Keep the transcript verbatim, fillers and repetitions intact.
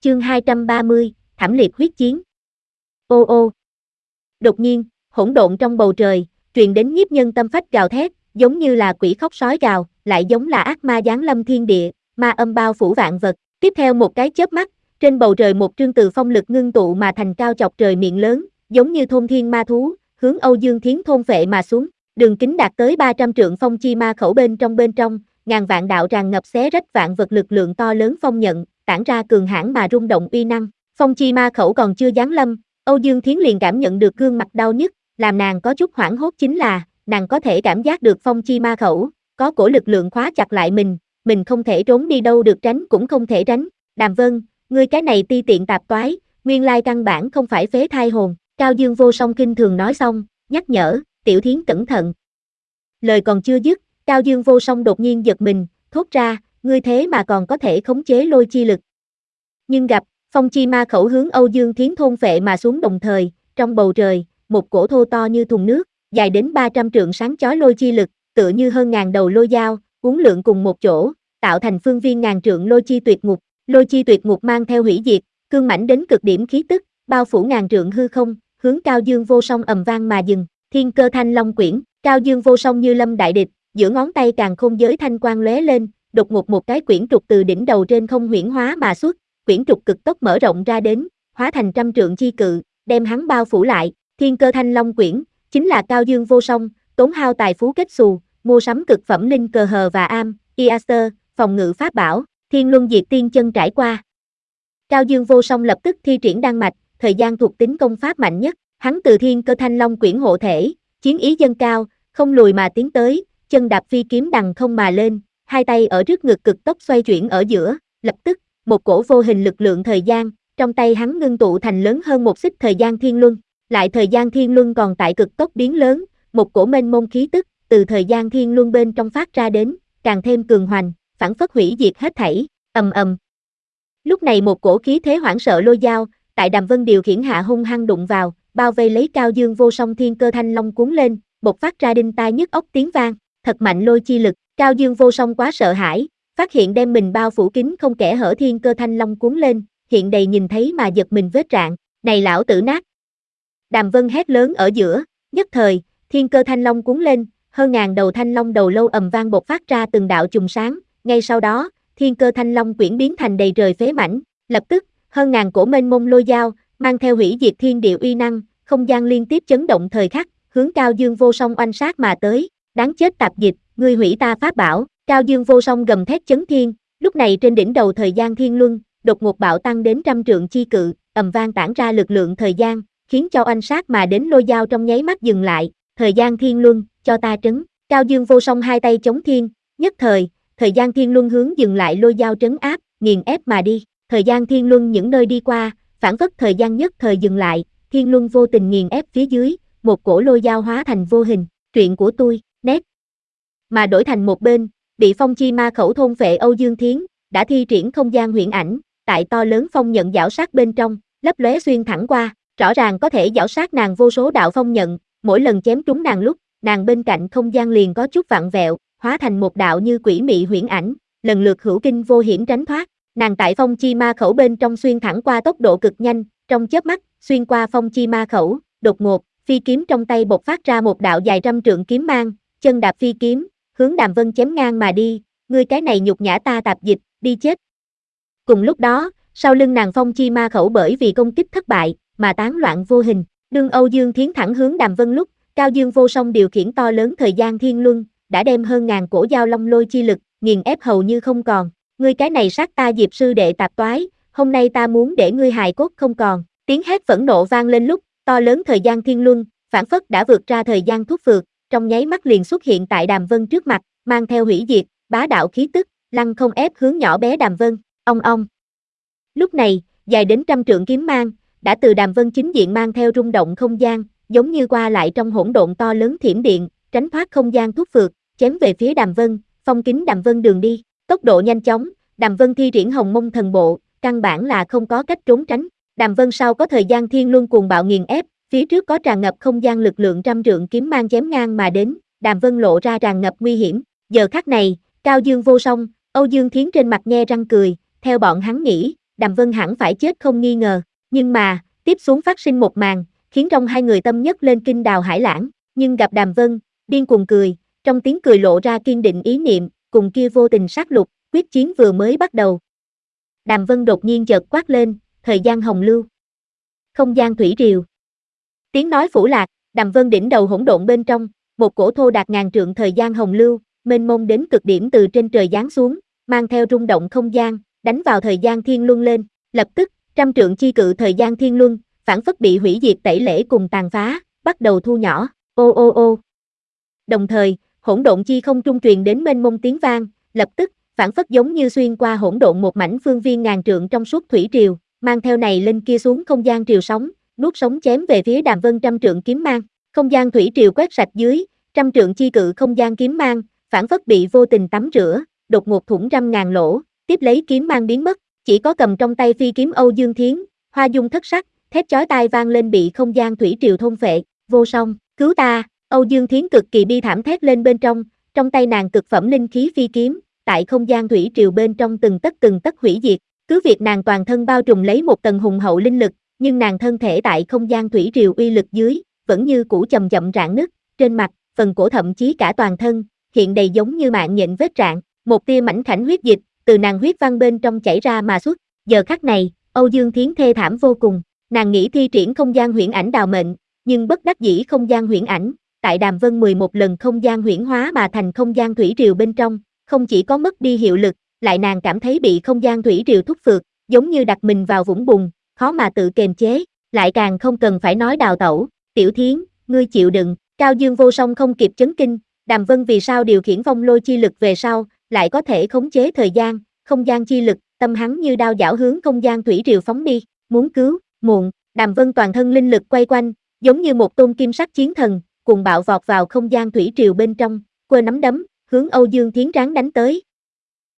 Chương hai trăm ba mươi, thảm liệt huyết chiến. Ô ô. Đột nhiên, hỗn độn trong bầu trời, truyền đến nhiếp nhân tâm phách gào thét, giống như là quỷ khóc sói gào, lại giống là ác ma giáng lâm thiên địa, ma âm bao phủ vạn vật. Tiếp theo một cái chớp mắt, trên bầu trời một trương từ phong lực ngưng tụ mà thành cao chọc trời miệng lớn, giống như thôn thiên ma thú, hướng Âu Dương Thiến thôn phệ mà xuống. Đường kính đạt tới ba trăm trượng phong chi ma khẩu bên trong bên trong, ngàn vạn đạo tràn ngập xé rách vạn vật lực lượng to lớn phong nhận, tản ra cường hãn mà rung động uy năng. Phong chi ma khẩu còn chưa giáng lâm, Âu Dương Thiến liền cảm nhận được gương mặt đau nhức, làm nàng có chút hoảng hốt chính là, nàng có thể cảm giác được phong chi ma khẩu, có cổ lực lượng khóa chặt lại mình, mình không thể trốn đi đâu được, tránh cũng không thể tránh. Đàm Vân, ngươi cái này ti tiện tạp toái, nguyên lai căn bản không phải phế thai hồn. Cao Dương Vô Song kinh thường nói xong, nhắc nhở, Tiểu Thiến cẩn thận. Lời còn chưa dứt, Cao Dương Vô Song đột nhiên giật mình, thốt ra, ngươi thế mà còn có thể khống chế lôi chi lực. Nhưng gặp, phong chi ma khẩu hướng Âu Dương Thiến thôn phệ mà xuống đồng thời, trong bầu trời, một cổ thô to như thùng nước, dài đến ba trăm trượng sáng chói lôi chi lực, tựa như hơn ngàn đầu lôi dao, uốn lượn cùng một chỗ, tạo thành phương viên ngàn trượng lôi chi tuyệt ngục. Lôi chi tuyệt ngục mang theo hủy diệt, cương mãnh đến cực điểm khí tức, bao phủ ngàn trượng hư không, hướng Cao Dương Vô Song ầm vang mà dừng. Thiên Cơ Thanh Long Quyển, Cao Dương Vô Song như lâm đại địch, giữa ngón tay càng khôn giới thanh quang lóe lên, đột ngột một cái quyển trục từ đỉnh đầu trên không huyễn hóa mà xuất, quyển trục cực tốc mở rộng ra đến, hóa thành trăm trượng chi cự, đem hắn bao phủ lại. Thiên Cơ Thanh Long Quyển chính là Cao Dương Vô Song tốn hao tài phú kết xù, mua sắm cực phẩm linh cờ hờ và am, Iaster, phòng ngự pháp bảo, Thiên Luân Diệt Tiên Chân trải qua. Cao Dương Vô Song lập tức thi triển đan mạch, thời gian thuộc tính công pháp mạnh nhất, hắn từ Thiên Cơ Thanh Long Quyển hộ thể, chiến ý dâng cao, không lùi mà tiến tới, chân đạp phi kiếm đằng không mà lên, hai tay ở trước ngực cực tốc xoay chuyển ở giữa, lập tức, một cổ vô hình lực lượng thời gian, trong tay hắn ngưng tụ thành lớn hơn một xích thời gian thiên luân, lại thời gian thiên luân còn tại cực tốc biến lớn, một cổ mênh mông khí tức từ thời gian thiên luân bên trong phát ra đến, càng thêm cường hoành, phản phất hủy diệt hết thảy, ầm ầm. Lúc này một cổ khí thế hoảng sợ lôi dao, tại Đàm Vân điều khiển hạ hung hăng đụng vào, bao vây lấy Cao Dương Vô Song Thiên Cơ Thanh Long cuốn lên, bộc phát ra đinh tai nhức óc tiếng vang, thật mạnh lôi chi lực. Cao Dương Vô Song quá sợ hãi, phát hiện đem mình bao phủ kín không kẽ hở Thiên Cơ Thanh Long cuốn lên, hiện đầy nhìn thấy mà giật mình vết rạn, này lão tử nát. Đàm Vân hét lớn ở giữa, nhất thời, Thiên Cơ Thanh Long cuốn lên, hơn ngàn đầu thanh long đầu lâu ầm vang bộc phát ra từng đạo chùm sáng, ngay sau đó, Thiên Cơ Thanh Long quyển biến thành đầy trời phế mảnh, lập tức, hơn ngàn cổ mênh mông lôi dao, mang theo hủy diệt thiên địa uy năng, không gian liên tiếp chấn động thời khắc, hướng Cao Dương Vô Song oanh sát mà tới, đáng chết tạp dịch, ngươi hủy ta pháp bảo. Cao Dương Vô Song gầm thét chấn thiên, lúc này trên đỉnh đầu thời gian thiên luân, đột ngột bạo tăng đến trăm trượng chi cự, ầm vang tản ra lực lượng thời gian, khiến cho oanh sát mà đến lôi dao trong nháy mắt dừng lại, thời gian thiên luân, cho ta trấn. Cao Dương Vô Song hai tay chống thiên, nhất thời, thời gian thiên luân hướng dừng lại lôi dao trấn áp, nghiền ép mà đi. Thời gian thiên luân những nơi đi qua, phản phất thời gian nhất thời dừng lại, thiên luân vô tình nghiền ép phía dưới, một cổ lôi dao hóa thành vô hình. Truyện của tôi, nét. Mà đổi thành một bên, bị phong chi ma khẩu thôn phệ Âu Dương Thiến, đã thi triển không gian huyễn ảnh, tại to lớn phong nhận giảo sát bên trong, lấp lóe xuyên thẳng qua, rõ ràng có thể giảo sát nàng vô số đạo phong nhận, mỗi lần chém trúng nàng lúc, nàng bên cạnh không gian liền có chút vặn vẹo, hóa thành một đạo như quỷ mị huyễn ảnh, lần lượt hữu kinh vô hiểm tránh thoát. Nàng tại phong chi ma khẩu bên trong xuyên thẳng qua tốc độ cực nhanh, trong chớp mắt, xuyên qua phong chi ma khẩu, đột ngột, phi kiếm trong tay bộc phát ra một đạo dài trăm trượng kiếm mang, chân đạp phi kiếm, hướng Đàm Vân chém ngang mà đi, ngươi cái này nhục nhã ta tạp dịch, đi chết. Cùng lúc đó, sau lưng nàng phong chi ma khẩu bởi vì công kích thất bại, mà tán loạn vô hình, đương Âu Dương Thiến thẳng hướng Đàm Vân lúc, Cao Dương Vô Song điều khiển to lớn thời gian thiên luân, đã đem hơn ngàn cổ giao long lôi chi lực, nghiền ép hầu như không còn. Ngươi cái này sát ta Diệp sư đệ tạp toái, hôm nay ta muốn để ngươi hài cốt không còn. Tiếng hét phẫn nộ vang lên lúc, to lớn thời gian thiên luân, phản phất đã vượt ra thời gian thuốc vượt, trong nháy mắt liền xuất hiện tại Đàm Vân trước mặt, mang theo hủy diệt, bá đạo khí tức, lăng không ép hướng nhỏ bé Đàm Vân, ong ong. Lúc này, dài đến trăm trượng kiếm mang, đã từ Đàm Vân chính diện mang theo rung động không gian, giống như qua lại trong hỗn độn to lớn thiểm điện, tránh thoát không gian thuốc vượt, chém về phía Đàm Vân, phong kín Đàm Vân đường đi. Tốc độ nhanh chóng, Đàm Vân thi triển Hồng Mông Thần Bộ, căn bản là không có cách trốn tránh. Đàm Vân sau có thời gian thiên luân cuồng bạo nghiền ép, phía trước có tràn ngập không gian lực lượng trăm trượng kiếm mang chém ngang mà đến, Đàm Vân lộ ra tràn ngập nguy hiểm. Giờ khắc này, Cao Dương Vô Song, Âu Dương Thiến trên mặt nhe răng cười, theo bọn hắn nghĩ, Đàm Vân hẳn phải chết không nghi ngờ, nhưng mà, tiếp xuống phát sinh một màn, khiến trong hai người tâm nhất lên kinh đào hải lãng, nhưng gặp Đàm Vân, điên cuồng cười, trong tiếng cười lộ ra kiên định ý niệm, cùng kia vô tình sát lục, quyết chiến vừa mới bắt đầu. Đàm Vân đột nhiên chợt quát lên, thời gian hồng lưu. Không gian thủy triều. Tiếng nói phủ lạc, Đàm Vân đỉnh đầu hỗn độn bên trong, một cổ thô đạt ngàn trượng thời gian hồng lưu, mênh mông đến cực điểm từ trên trời giáng xuống, mang theo rung động không gian, đánh vào thời gian thiên luân lên, lập tức, trăm trượng chi cự thời gian thiên luân, phản phất bị hủy diệt tẩy lễ cùng tàn phá, bắt đầu thu nhỏ, ô ô ô. Đồng thời, hỗn độn chi không trung truyền đến mênh mông tiếng vang, lập tức, phản phất giống như xuyên qua hỗn độn một mảnh phương viên ngàn trượng trong suốt thủy triều, mang theo này lên kia xuống không gian triều sóng, nuốt sống chém về phía Đàm Vân trăm trượng kiếm mang, không gian thủy triều quét sạch dưới, trăm trượng chi cự không gian kiếm mang, phản phất bị vô tình tắm rửa, đột ngột thủng trăm ngàn lỗ, tiếp lấy kiếm mang biến mất, chỉ có cầm trong tay phi kiếm Âu Dương Thiến, hoa dung thất sắc, thét chói tai vang lên bị không gian thủy triều thôn phệ, vô song, cứu ta, Âu Dương Thiến cực kỳ bi thảm thét lên bên trong, trong tay nàng cực phẩm linh khí phi kiếm, tại không gian thủy triều bên trong từng tấc từng tấc hủy diệt, cứ việc nàng toàn thân bao trùm lấy một tầng hùng hậu linh lực, nhưng nàng thân thể tại không gian thủy triều uy lực dưới, vẫn như cũ chậm chậm rạn nứt, trên mặt, phần cổ thậm chí cả toàn thân, hiện đầy giống như mạng nhện vết rạn, một tia mảnh khảnh huyết dịch, từ nàng huyết văn bên trong chảy ra mà xuất, giờ khắc này, Âu Dương Thiến thê thảm vô cùng, nàng nghĩ thi triển không gian huyễn ảnh đào mệnh, nhưng bất đắc dĩ không gian huyễn ảnh, tại Đàm Vân mười một lần không gian huyễn hóa mà thành không gian thủy triều bên trong, không chỉ có mất đi hiệu lực, lại nàng cảm thấy bị không gian thủy triều thúc phượt, giống như đặt mình vào vũng bùn, khó mà tự kiềm chế, lại càng không cần phải nói đào tẩu, Tiểu Thiến, ngươi chịu đựng, Cao Dương vô song không kịp chấn kinh, Đàm Vân vì sao điều khiển phong lôi chi lực về sau, lại có thể khống chế thời gian, không gian chi lực, tâm hắn như đao giảo hướng không gian thủy triều phóng đi, muốn cứu, muộn, Đàm Vân toàn thân linh lực quay quanh, giống như một tôn kim sắc chiến thần, cùng bạo vọt vào không gian thủy triều bên trong, quơ nắm đấm, hướng Âu Dương Thiến Tráng đánh tới,